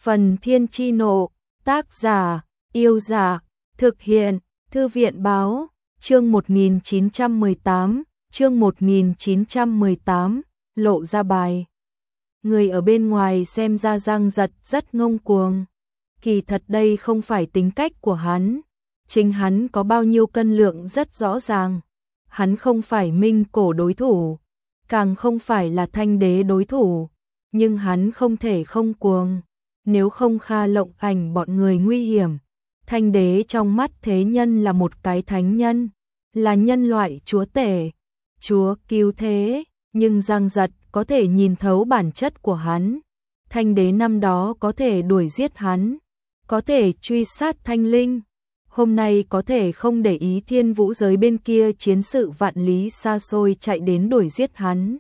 Phần Thiên Chi Nộ, tác giả, Yêu Giả, thực hiện, Thư viện Báo, chương 1918, lộ ra bài. Người ở bên ngoài xem ra Giang Giật rất ngông cuồng. Kỳ thật đây không phải tính cách của hắn. Chính hắn có bao nhiêu cân lượng rất rõ ràng. Hắn không phải Minh Cổ đối thủ, càng không phải là Thanh Đế đối thủ. Nhưng hắn không thể không cuồng. Nếu không Kha Lộng Ảnh bọn người nguy hiểm. Thanh Đế trong mắt thế nhân là một cái thánh nhân, là nhân loại chúa tể, chúa cứu thế. Nhưng Giang Giật có thể nhìn thấu bản chất của hắn. Thanh Đế năm đó có thể đuổi giết hắn, có thể truy sát Thanh Linh. Hôm nay có thể không để ý Thiên Vũ giới bên kia chiến sự vạn lý xa xôi chạy đến đuổi giết hắn.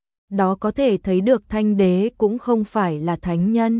Đó có thể thấy được Thanh Đế cũng không phải là thánh nhân,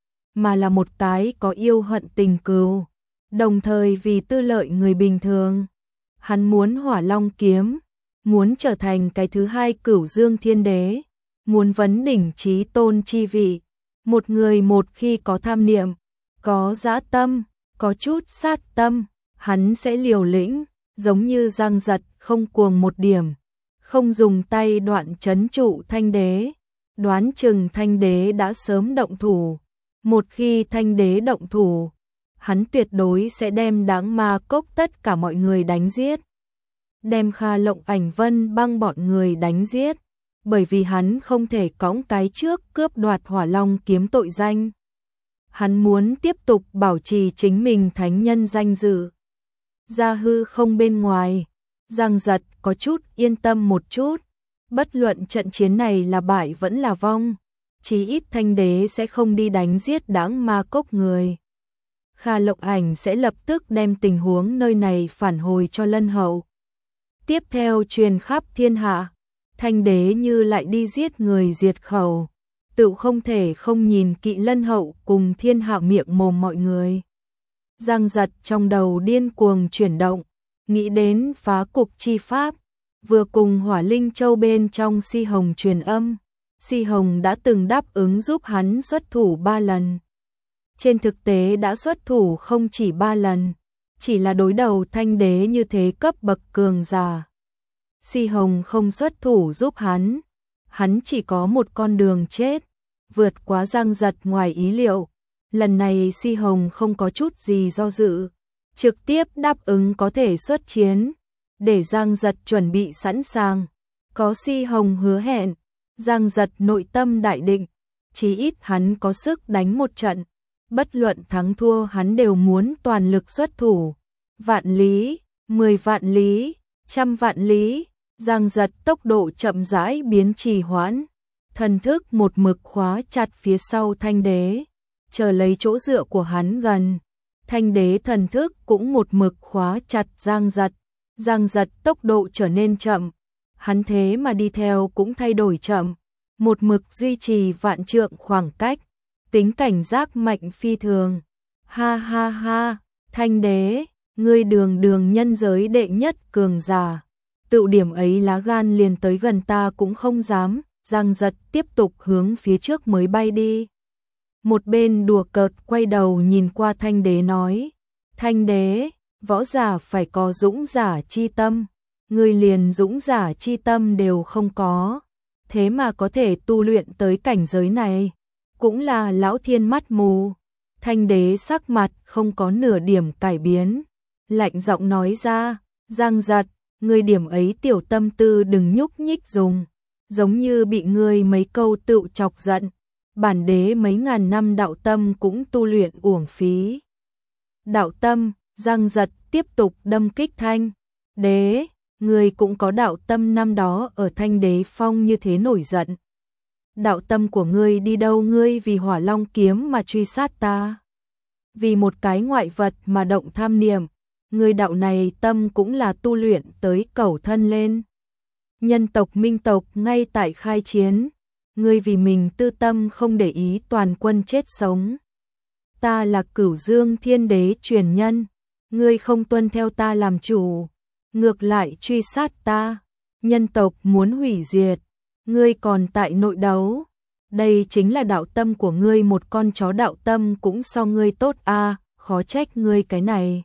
mà là một cái có yêu hận tình cừu, đồng thời vì tư lợi người bình thường. Hắn muốn Hỏa Long kiếm, muốn trở thành cái thứ hai Cửu Dương Thiên Đế, muốn vấn đỉnh chí tôn chi vị. Một người một khi có tham niệm, có dã tâm, có chút sát tâm, hắn sẽ liều lĩnh, giống như Giang Giật không cuồng một điểm, không dùng tay đoạn trấn trụ Thanh Đế. Đoán chừng Thanh Đế đã sớm động thủ. Một khi Thanh Đế động thủ, hắn tuyệt đối sẽ đem Đáng Ma Cốc tất cả mọi người đánh giết, đem Kha Lộng Ảnh Vân Băng bọn người đánh giết, bởi vì hắn không thể cõng cái trước cướp đoạt Hỏa Long kiếm tội danh. Hắn muốn tiếp tục bảo trì chính mình thánh nhân danh dự. Ra hư không bên ngoài, Giang Giật có chút yên tâm một chút. Bất luận trận chiến này là bại vẫn là vong, chí ít Thanh Đế sẽ không đi đánh giết Đáng Ma Cốc người. Kha Lộng Ảnh sẽ lập tức đem tình huống nơi này phản hồi cho Lân Hậu. Tiếp theo truyền khắp thiên hạ, Thanh Đế như lại đi giết người diệt khẩu, tự không thể không nhìn kỵ Lân Hậu cùng thiên hạ miệng mồm mọi người. Giang Giật trong đầu điên cuồng chuyển động, nghĩ đến phá cục chi pháp, vừa cùng Hỏa Linh Châu bên trong Si Hồng truyền âm. Si Hồng đã từng đáp ứng giúp hắn xuất thủ 3 lần. Trên thực tế đã xuất thủ không chỉ 3 lần, chỉ là đối đầu Thanh Đế như thế cấp bậc cường giả. Si Hồng không xuất thủ giúp hắn chỉ có một con đường chết, vượt quá Giang Giật ngoài ý liệu. Lần này Si Hồng không có chút gì do dự, trực tiếp đáp ứng có thể xuất chiến, để Giang Giật chuẩn bị sẵn sàng. Có Si Hồng hứa hẹn, Giang Giật nội tâm đại định, chí ít hắn có sức đánh một trận, bất luận thắng thua hắn đều muốn toàn lực xuất thủ. Vạn lý, 10 vạn lý, 100 vạn lý, Giang Giật tốc độ chậm rãi biến trì hoãn, thần thức một mực khóa chặt phía sau Thanh Đế, chờ lấy chỗ dựa của hắn gần. Thanh Đế thần thức cũng một mực khóa chặt Giang Giật. Giang Giật tốc độ trở nên chậm, hắn thế mà đi theo cũng thay đổi chậm, một mực duy trì vạn trượng khoảng cách, tính cảnh giác mạnh phi thường. Ha ha ha, Thanh Đế, ngươi đường đường nhân giới đệ nhất cường giả, tự điểm ấy lá gan liền tới gần ta cũng không dám. Giang Giật tiếp tục hướng phía trước mới bay đi. Một bên đùa cợt quay đầu nhìn qua Thanh Đế nói, Thanh Đế, võ giả phải có dũng giả chi tâm, ngươi liền dũng giả chi tâm đều không có, thế mà có thể tu luyện tới cảnh giới này, cũng là lão thiên mắt mù. Thanh Đế sắc mặt không có nửa điểm cải biến, lạnh giọng nói ra, Giang Giật, ngươi điểm ấy tiểu tâm tư đừng nhúc nhích dùng, giống như bị ngươi mấy câu tựu chọc giận, bản đế mấy ngàn năm đạo tâm cũng tu luyện uổng phí. Đạo tâm, Giang Giật tiếp tục đâm kích Thanh Đế, ngươi cũng có đạo tâm năm đó ở Thanh Đế Phong như thế nổi giận. Đạo tâm của ngươi đi đâu? Ngươi vì Hỏa Long kiếm mà truy sát ta, vì một cái ngoại vật mà động tham niệm, ngươi đạo này tâm cũng là tu luyện tới cẩu thân lên. Nhân tộc Minh tộc ngay tại khai chiến, ngươi vì mình tư tâm không để ý toàn quân chết sống. Ta là Cửu Dương Thiên Đế truyền nhân, ngươi không tuân theo ta làm chủ, ngược lại truy sát ta, nhân tộc muốn hủy diệt, ngươi còn tại nội đấu. Đây chính là đạo tâm của ngươi, một con chó đạo tâm cũng so ngươi tốt a, khó trách ngươi cái này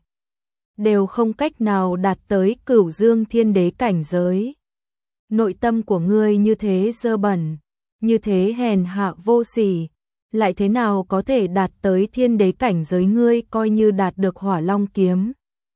đều không cách nào đạt tới Cửu Dương Thiên Đế cảnh giới. Nội tâm của ngươi như thế dơ bẩn, như thế hèn hạ vô sỉ, lại thế nào có thể đạt tới Thiên Đế cảnh giới? Ngươi coi như đạt được Hỏa Long kiếm,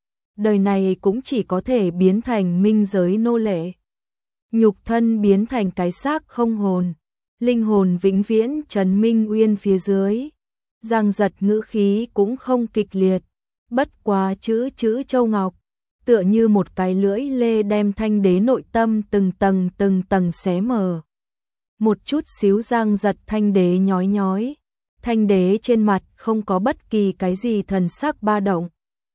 đời này cũng chỉ có thể biến thành minh giới nô lệ. Nhục thân biến thành cái xác không hồn, linh hồn vĩnh viễn trấn Minh Uyên phía dưới. Giang Giật ngữ khí cũng không kịch liệt, bất quá chữ châu ngọc, tựa như một cái lưỡi lê đem Thanh Đế nội tâm từng tầng xé mở. Một chút xíu Giang Giật Thanh Đế nhói nhói, Thanh Đế trên mặt không có bất kỳ cái gì thần sắc ba động.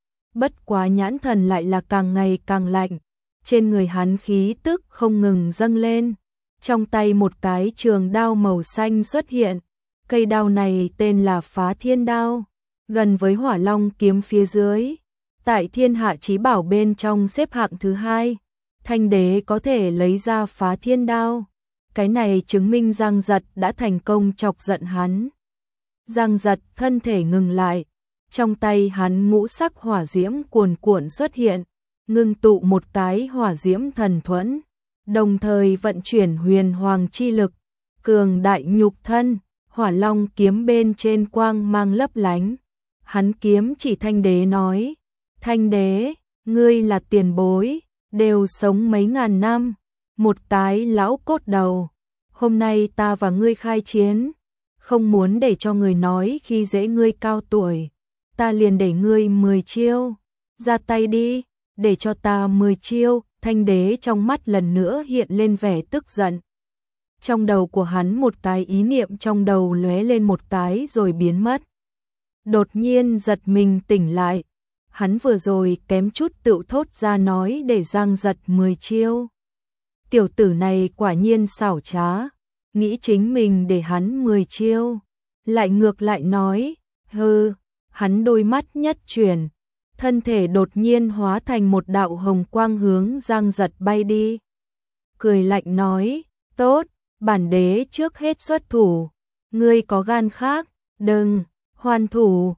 Bất quá nhãn thần lại là càng ngày càng lạnh, trên người hắn khí tức không ngừng dâng lên. Trong tay một cái trường đao màu xanh xuất hiện, cây đao này tên là Phá Thiên Đao, gần với Hỏa Long kiếm phía dưới. Tại thiên hạ chí bảo bên trong xếp hạng thứ 2, Thanh Đế có thể lấy ra Phá Thiên Đao. Cái này chứng minh Giang Giật đã thành công chọc giận hắn. Giang Giật thân thể ngừng lại, trong tay hắn ngũ sắc hỏa diễm cuồn cuộn xuất hiện, ngưng tụ một cái hỏa diễm thần thuẫn, đồng thời vận chuyển huyền hoàng chi lực, cường đại nhục thân, Hỏa Long kiếm bên trên quang mang lấp lánh. Hắn kiếm chỉ Thanh Đế nói, Thanh Đế, ngươi là tiền bối, đều sống mấy ngàn năm, một cái lão cốt đầu, hôm nay ta và ngươi khai chiến, không muốn để cho người nói khi dễ ngươi cao tuổi, ta liền để ngươi 10 chiêu, ra tay đi, để cho ta 10 chiêu. Thanh Đế trong mắt lần nữa hiện lên vẻ tức giận. Trong đầu của hắn một cái ý niệm trong đầu lóe lên một cái rồi biến mất. Đột nhiên giật mình tỉnh lại, hắn vừa rồi kém chút tự thốt ra nói để Giang Giật 10 chiêu. Tiểu tử này quả nhiên xảo trá, nghĩ chính mình để hắn 10 chiêu, lại ngược lại nói, hừ, hắn đôi mắt nhất chuyển, thân thể đột nhiên hóa thành một đạo hồng quang hướng Giang Giật bay đi. Cười lạnh nói, tốt, bản đế trước hết xuất thủ, ngươi có gan khác, đừng, hoàn thủ,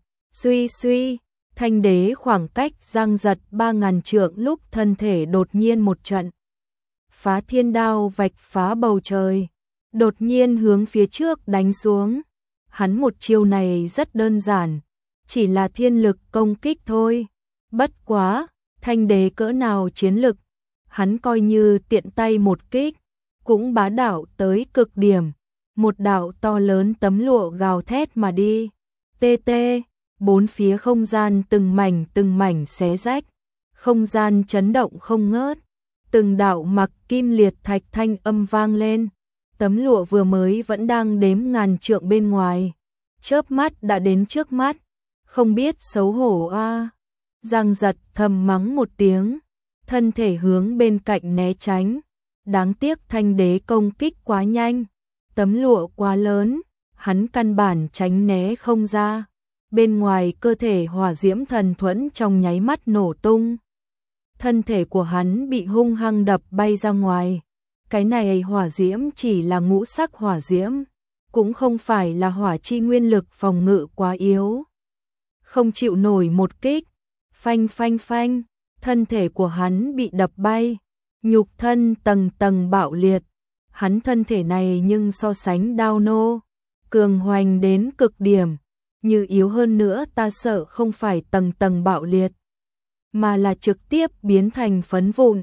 suy, Thanh Đế khoảng cách Giang Giật 3000 trượng lúc thân thể đột nhiên một trận. Phá Thiên Đao vạch phá bầu trời, đột nhiên hướng phía trước đánh xuống. Hắn một chiêu này rất đơn giản, chỉ là thiên lực công kích thôi. Bất quá, Thanh Đế cỡ nào chiến lực, hắn coi như tiện tay một kích, cũng bá đạo tới cực điểm. Một đạo to lớn tấm lụa gào thét mà đi. Tê, bốn phía không gian từng mảnh xé rách, không gian chấn động không ngớt. Từng đạo mặc kim liệt thạch thanh âm vang lên. Tấm lụa vừa mới vẫn đang đếm ngàn trượng bên ngoài, chớp mắt đã đến trước mắt, không biết xấu hổ a. Giang Giật thầm mắng một tiếng, thân thể hướng bên cạnh né tránh. Đáng tiếc Thanh Đế công kích quá nhanh, tấm lụa quá lớn, hắn căn bản tránh né không ra. Bên ngoài cơ thể hỏa diễm thần thuẫn trong nháy mắt nổ tung. Thân thể của hắn bị hung hăng đập bay ra ngoài. Cái này hỏa diễm chỉ là ngũ sắc hỏa diễm, cũng không phải là hỏa chi nguyên lực phòng ngự quá yếu, không chịu nổi một kích. Phanh, thân thể của hắn bị đập bay, nhục thân tầng bạo liệt. Hắn thân thể này nhưng so sánh Đao Nô, cường hoành đến cực điểm, như yếu hơn nữa ta sợ không phải tầng bạo liệt, mà là trực tiếp biến thành phấn vụn.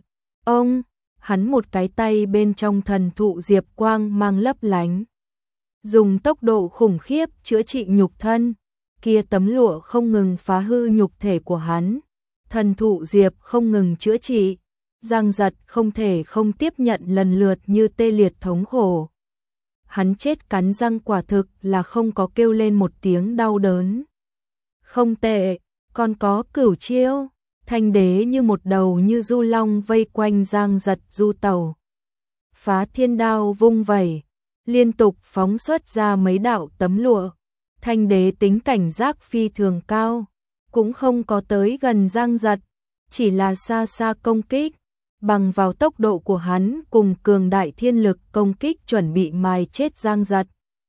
Hắn một cái tay bên trong thần thụ diệp quang mang lấp lánh, dùng tốc độ khủng khiếp chữa trị nhục thân. Kia tấm lụa không ngừng phá hư nhục thể của hắn, thần thụ diệp không ngừng chữa trị. Giang Giật không thể không tiếp nhận lần lượt như tê liệt thống khổ. Hắn chết cắn răng quả thực là không có kêu lên một tiếng đau đớn. Không tệ, còn có cửu chiêu. Thanh Đế như một đầu như du long vây quanh Giang Giật du tàu. Phá Thiên Đao vung vẩy, liên tục phóng xuất ra mấy đạo tấm lụa. Thanh Đế tính cảnh giác phi thường cao, cũng không có tới gần Giang Giật, chỉ là xa công kích. Bằng vào tốc độ của hắn cùng cường đại thiên lực công kích chuẩn bị mài chết Giang Giật.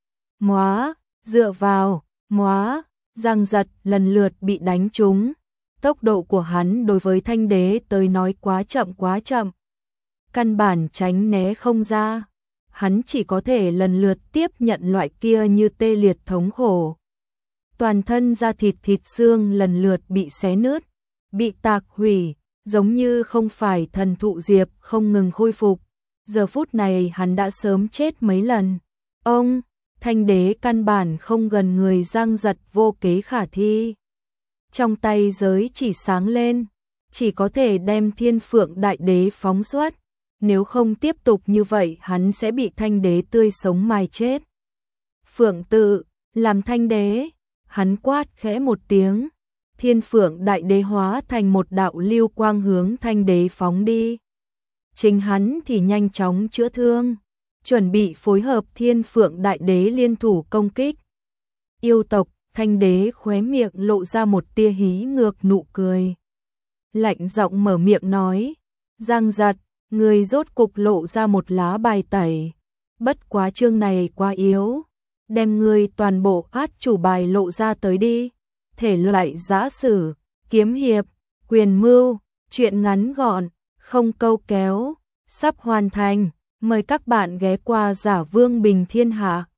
móa, dựa vào, móa, Giang Giật lần lượt bị đánh trúng. Tốc độ của hắn đối với Thanh Đế tới nói quá chậm. Căn bản tránh né không ra. Hắn chỉ có thể lần lượt tiếp nhận loại kia như tê liệt thống khổ. Toàn thân da thịt xương lần lượt bị xé nứt, bị tạc hủy, giống như không phải thần thụ diệp không ngừng khôi phục. Giờ phút này hắn đã sớm chết mấy lần. Ông, Thanh Đế căn bản không gần người Giang Giật vô kế khả thi. Trong tay giới chỉ sáng lên, chỉ có thể đem Thiên Phượng Đại Đế phóng xuất. Nếu không tiếp tục như vậy hắn sẽ bị Thanh Đế tươi sống mài chết. Phượng tự, làm Thanh Đế, hắn quát khẽ một tiếng. Thiên Phượng Đại Đế hóa thành một đạo lưu quang hướng Thanh Đế phóng đi. Chính hắn thì nhanh chóng chữa thương, chuẩn bị phối hợp Thiên Phượng Đại Đế liên thủ công kích. Yêu tộc, Thanh Đế khóe miệng lộ ra một tia hí ngược nụ cười. Lạnh giọng mở miệng nói, Giang Giật, người rốt cục lộ ra một lá bài tẩy. Bất quá chương này quá yếu, đem người toàn bộ át chủ bài lộ ra tới đi. Thể loại giã sử, kiếm hiệp, quyền mưu, truyện ngắn gọn, không câu kéo, sắp hoàn thành. Mời các bạn ghé qua Giả Vương Bình Thiên Hạ.